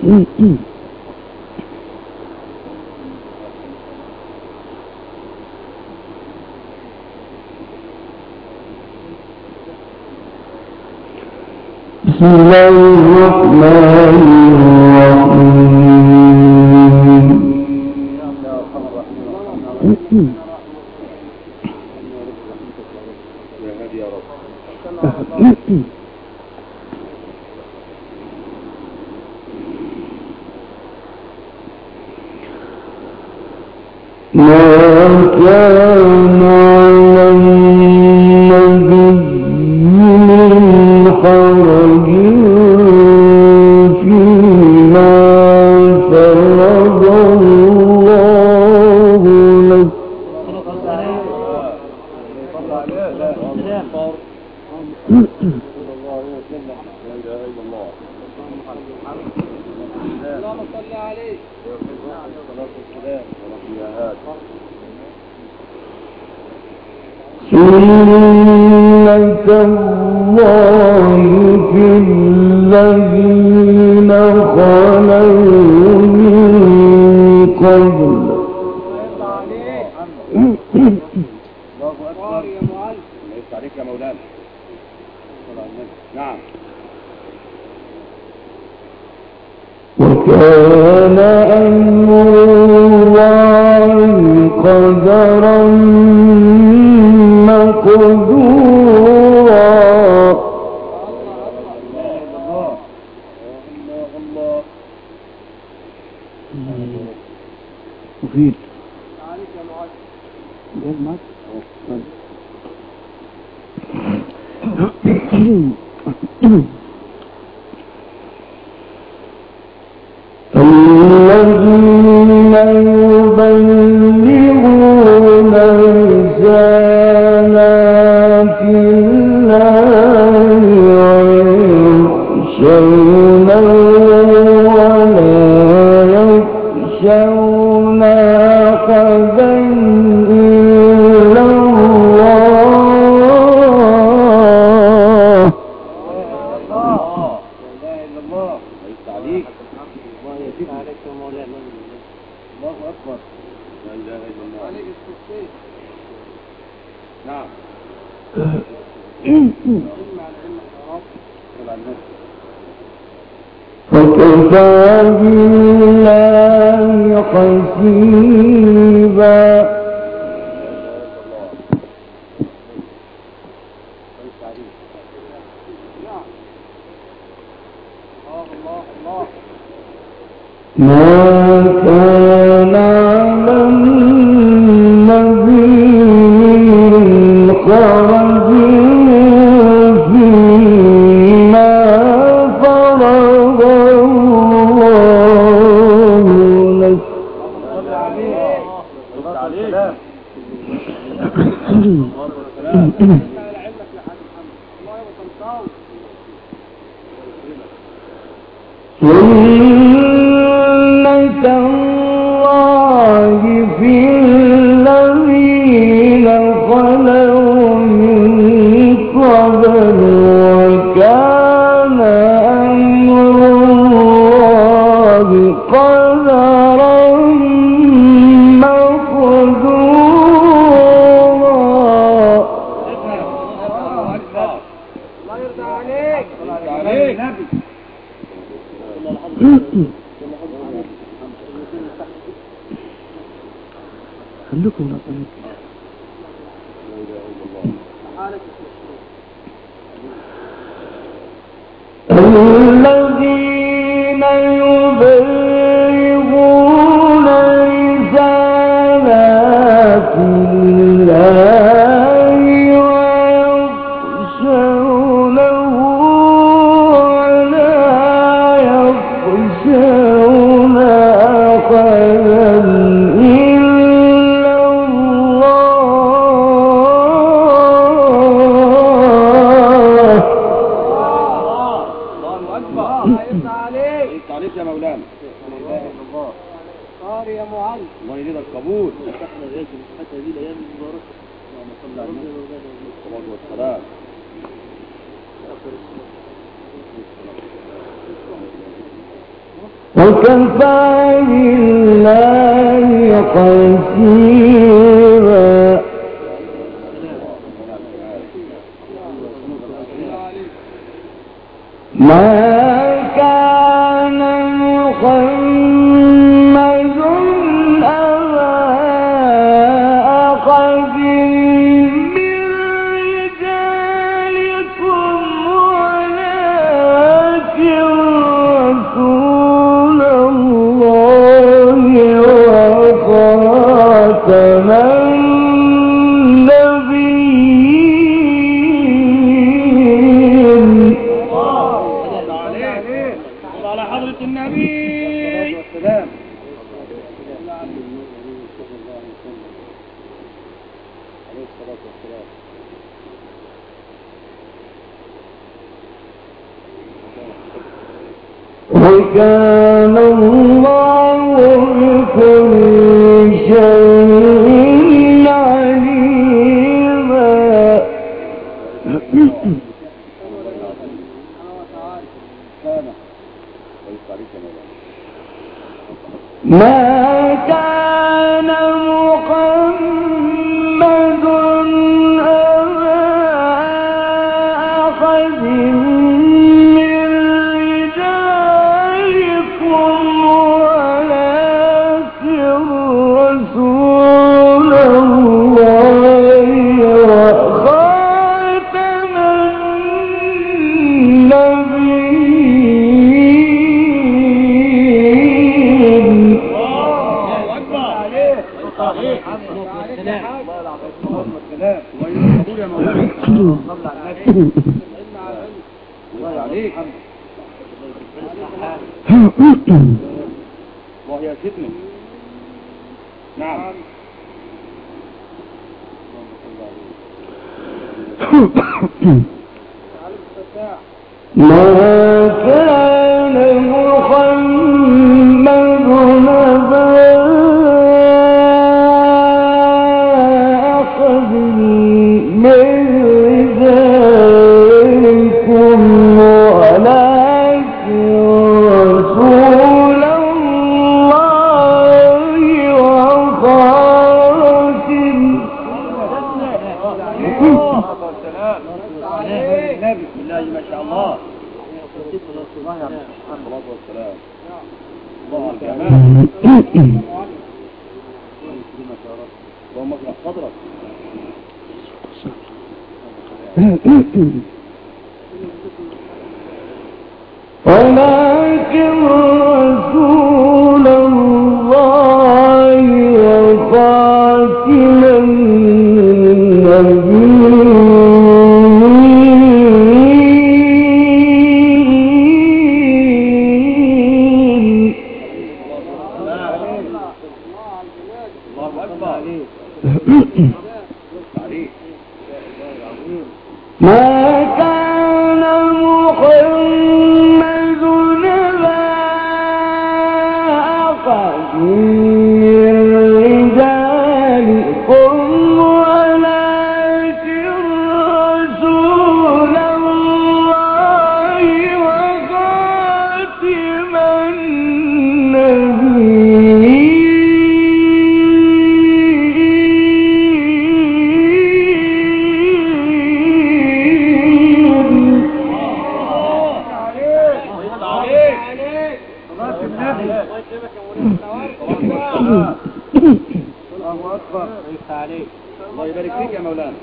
بسم الله الرحمن الرحيم. ما كان على النبي من حرج فيما فرض الله له. اللهم صل عليه. سنة الله في الذين خلوا من قبل. الله أكبر يا معلم. ليس عليك يا مولانا. نعم. وكان أمر الله قدرا مقدورا. مفيد. عليك يا معلم. الذين يبلغون رسالات الله ويخشونه ولا يخشون أحدا إلا الله. الله أكبر. لا إله إلا الله. عليك الصديق. نعم. وكفى بالله حسيبا. ما كان على النبي من حرج فيما فرض الله له. سنة الله في الذين خلوا من قبل وكان أمر الله قدرا مقدورا. الله يرضى عليك. عليك. خلوكم نصلي. الذين يبلغون رسالات الله ويخشونه ولا يخشون أحدا إلا الله. الله أكبر. عليك يا مولانا. صار يا معلم. الله يريد القبول. احنا لازم حتى هذه الأيام المباركة. اللهم صل على النبي والصلاة والسلام. وكفى بالله حسيبا ما كان محمد أبا أحد من رجالكم ولكن رسول الله وخاتم النبيين. على حضرة النبي والسلام. عليه الصلاة والسلام. وكان الله بكل شيء عليما. ما كان محمد أبا أحد من رجالكم ولكن رسول الله وخاتم النبيين. وهي فتنة. نعم. ما كان محمد أبا أحد من رجالكم ولكن رسول الله وخاتم النبي. بسم الله ما شاء الله. الصلاة والسلام. الله الجمال. اللهم اشرح صدرك. ولكن رسول الله وخاتم النبيين. الله أكبر. ما كان محمد أبا أحد من رجالكم ولكن رسول الله وخاتم الله يبارك فيك يا مولانا.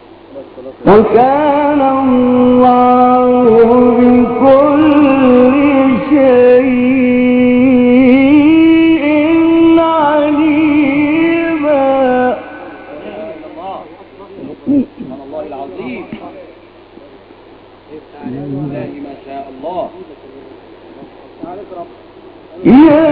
وكان الله بكل شيء عليما. سبحان الله العظيم. الله ما شاء الله. يا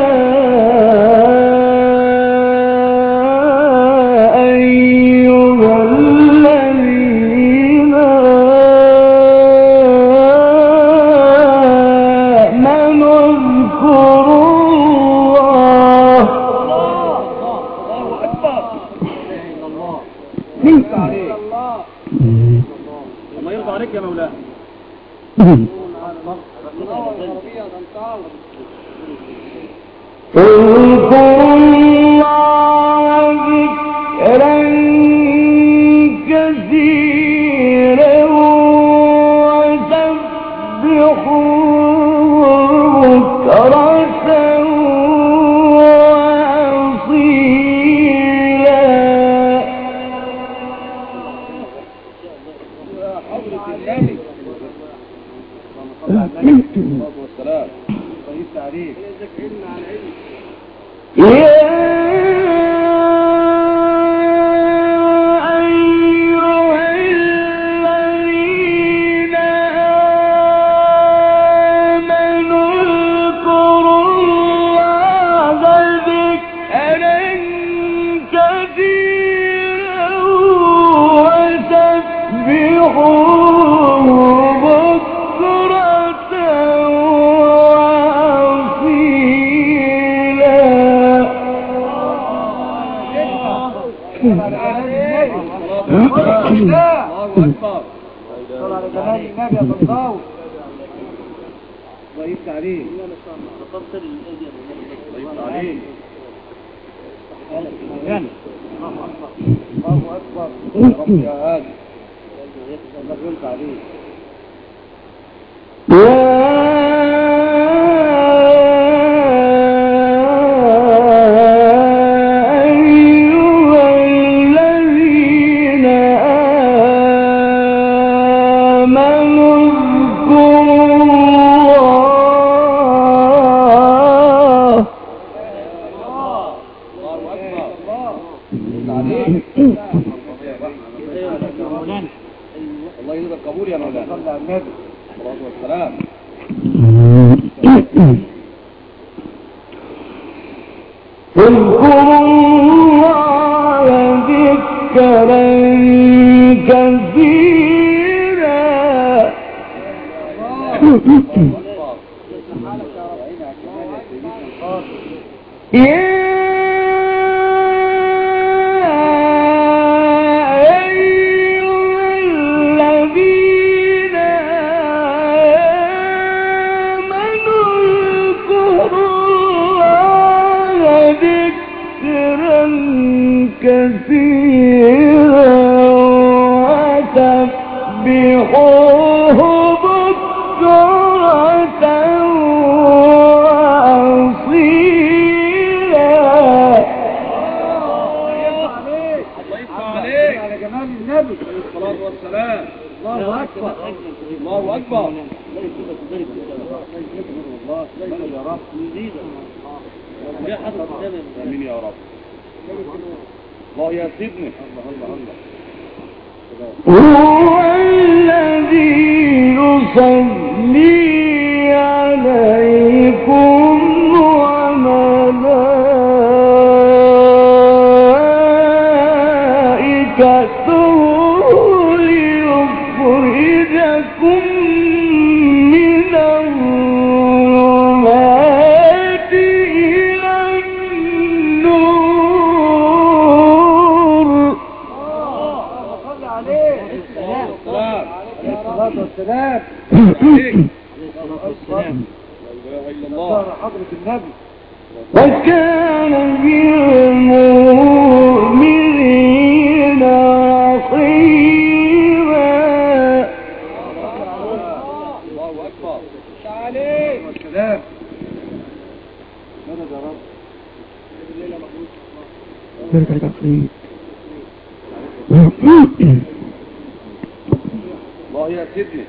الله يرضى عليك يا مولانا. اذكروا الله ذكرا كثيرا وسبحوه بكرة وأصيلا. حضرة النبي صلى الله عليه والسلام طيب تعريف ضيف تعليم ضيف تعليم الله أكبر رب يا هادي ضيف تعليم الله يرضى القبول يا مولانا صلى على النبي الصلاة والسلام. اذكروا الله ذكرا كثيرا كثيرا وسبحوه بكرة وأصيلا. الله عليك على جمال النبي عليه الصلاة والسلام. الله أكبر الله أكبر. يا رب آمين يا رب. الله يا سيدنا هو الذي يصلي عليكم وملائكته ليخرجكم من الظلمات إلى النور. صل عليه الصلاة والسلام. حضرة النبي وكان بالمؤمنين رحيما. الله أكبر عليه والسلام. ماذا يا رب الله يا سيدنا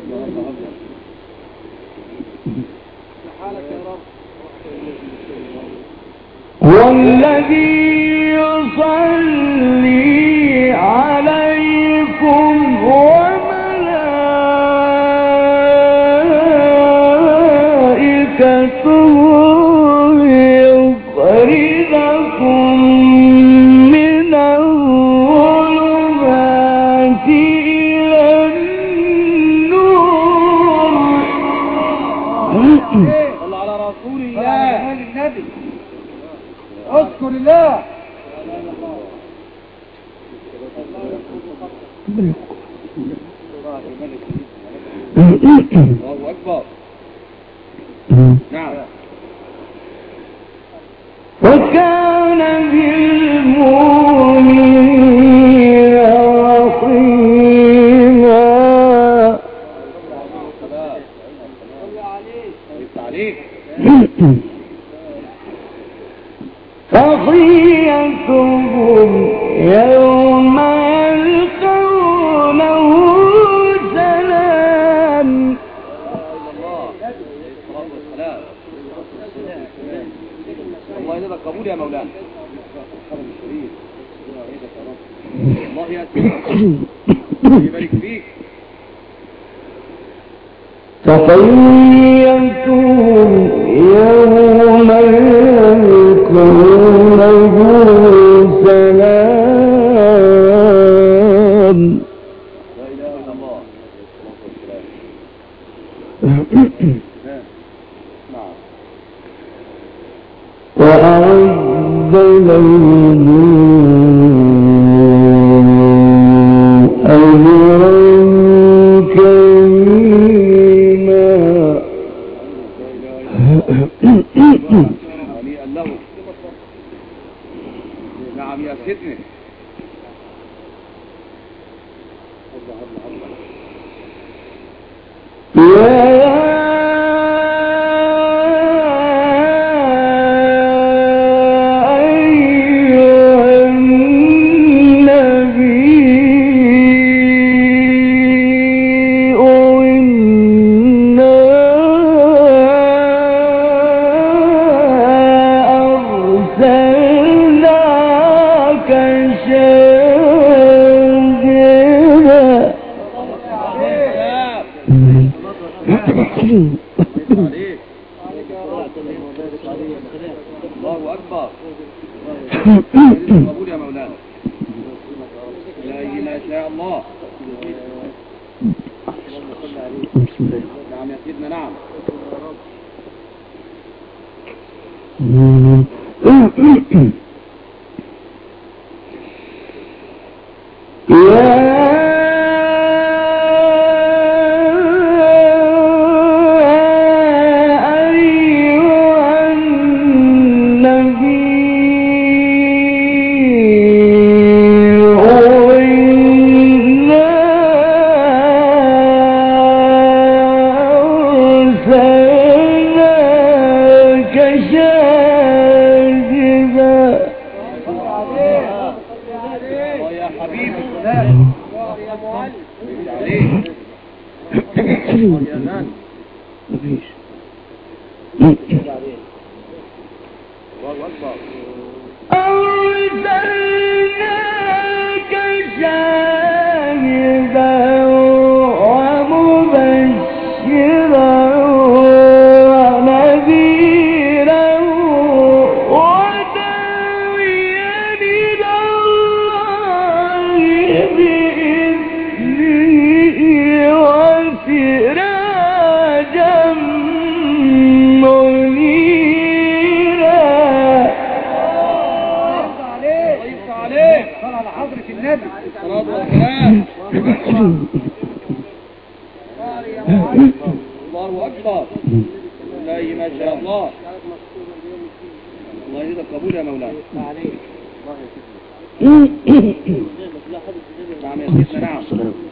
حالك يا رب. والذي يصلي عليكم وملائكته ليخرجكم من الظلمات إلى النور. صل على رسول الله النبي. اذكر الله. الله أكبر. نعم عليك. تحيتهم يوم يلقونه سلام. الله يجزاك قبول يا مولانا. الله يأتيك يبارك فيك. تحيتهم يوم يلقونه سلام. لا إله إلا الله. نعم. وأعد لهم أجرا كريما. هنيئا له. نعم يا سيدنا. الله أكبر. قبول يا مولانا. إلهي ما شاء الله. نعم يا سيدنا. نعم. الله أكبر. إلهي ما شاء الله. الله يجزاك قبول يا مولانا. نعم يا سيدنا. نعم.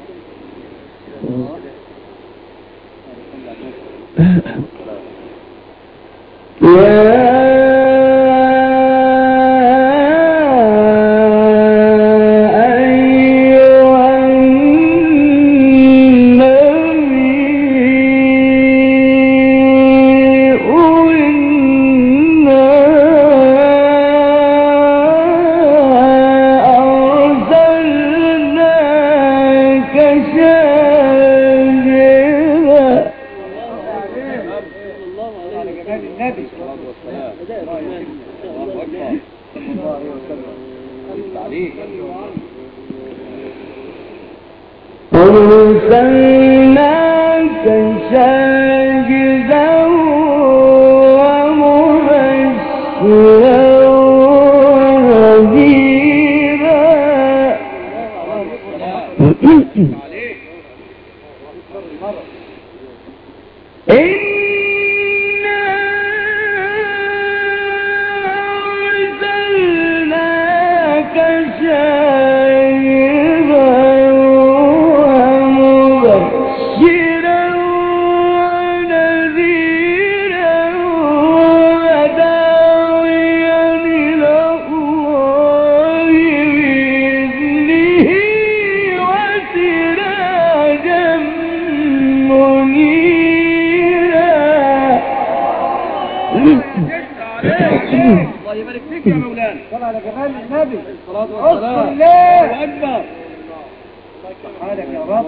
أرسلناك شاهدا ومبشرا ونذيرا يبارك فيك يا مولانا. صلى على جمال النبي. الصلاة والسلام. الله أكبر. سبحانك يا رب.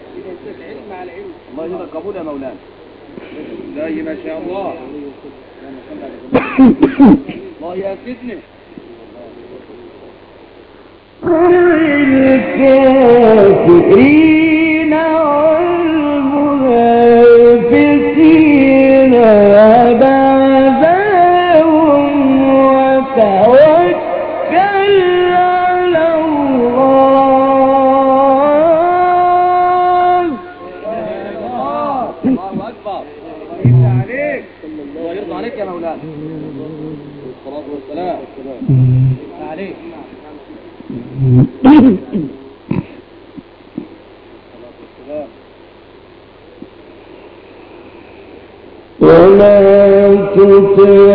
الله يجزاك قبول يا مولانا. زي ما شاء الله. الله يسعدني. الكافرين والمنافقين بعذابهم وتوكل على الله. الله أكبر. الله عليك. الله يرضى عليك يا مولانا. الصلاة والسلام. عليك. ولا تطع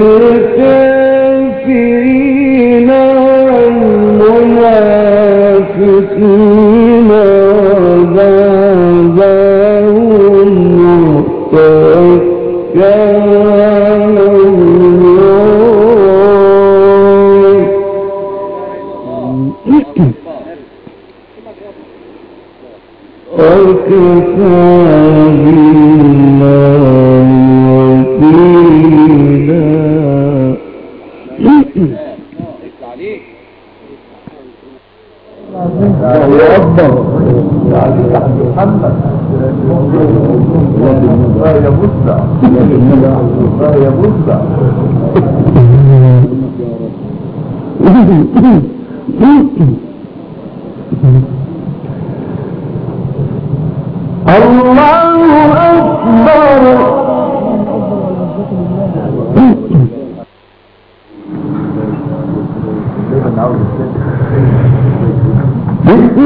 الكافرين والمنافقين وبعضهم وتوكل على وكفى بالله وكيلا. الله أكبر. محمد يا مسلم يا مسلم. الله أكبر. بسم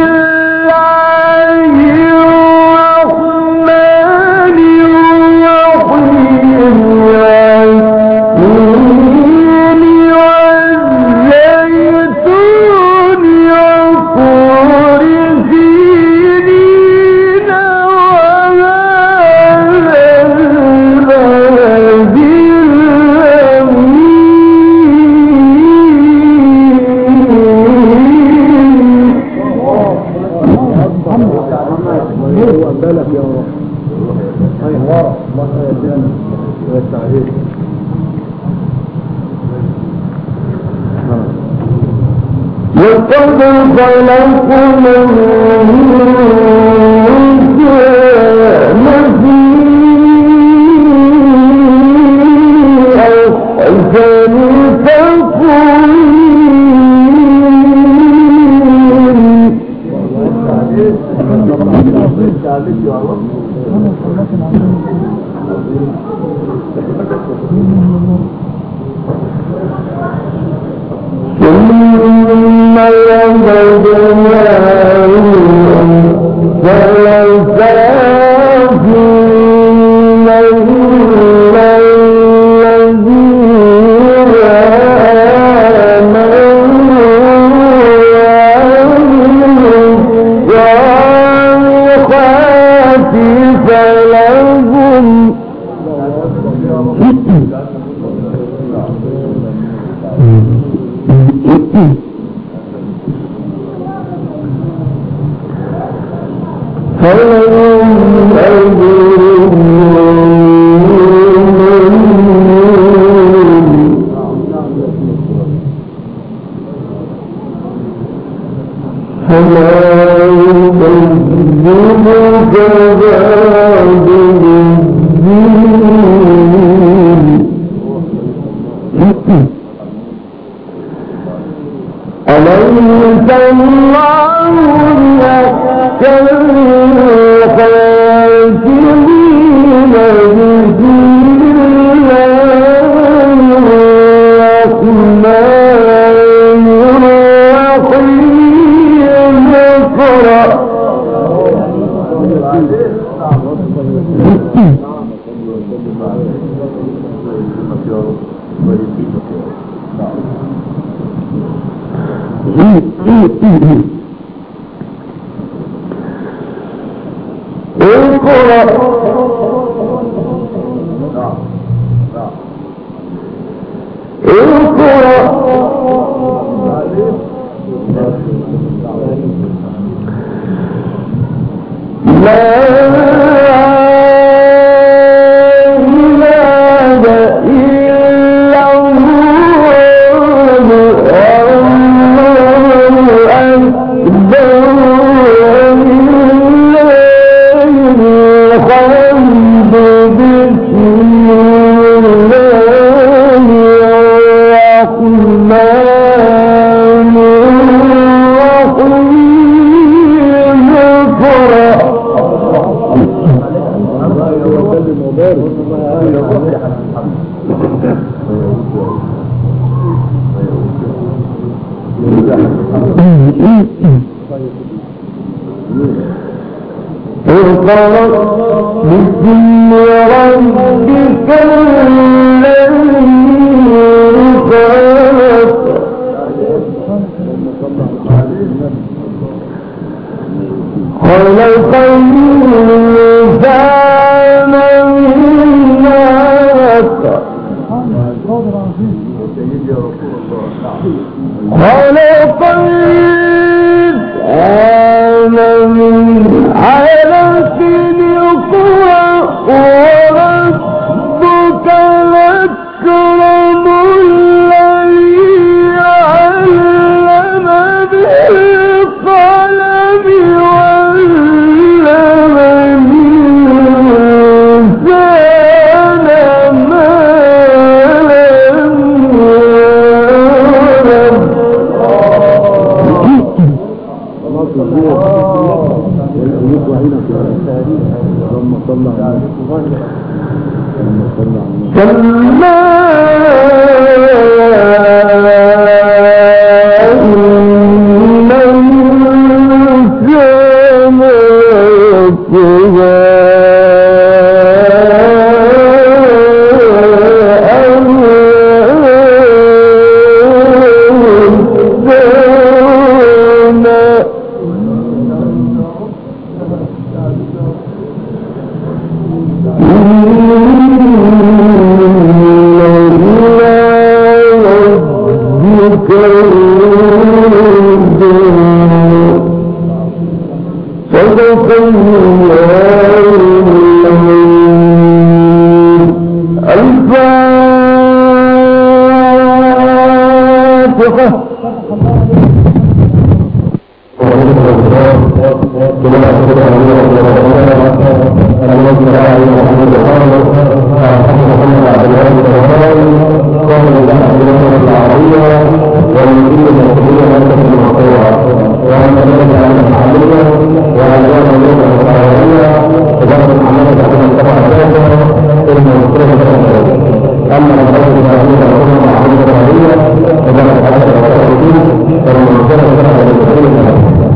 الله الرحمن الرحيم. والتين والزيتون وطور سينين وهذا البلد بالك يا رب. الله يهدينا ويستعيد. لقد خلقنا الإنسان في أحسن تقويم. ثم يبدأ باسم ربك الذي خلق الإنسان من علق خلق الإنسان من علق وربك الأكرم الذي علم بالقلم وعلم الإنسان ما لم أما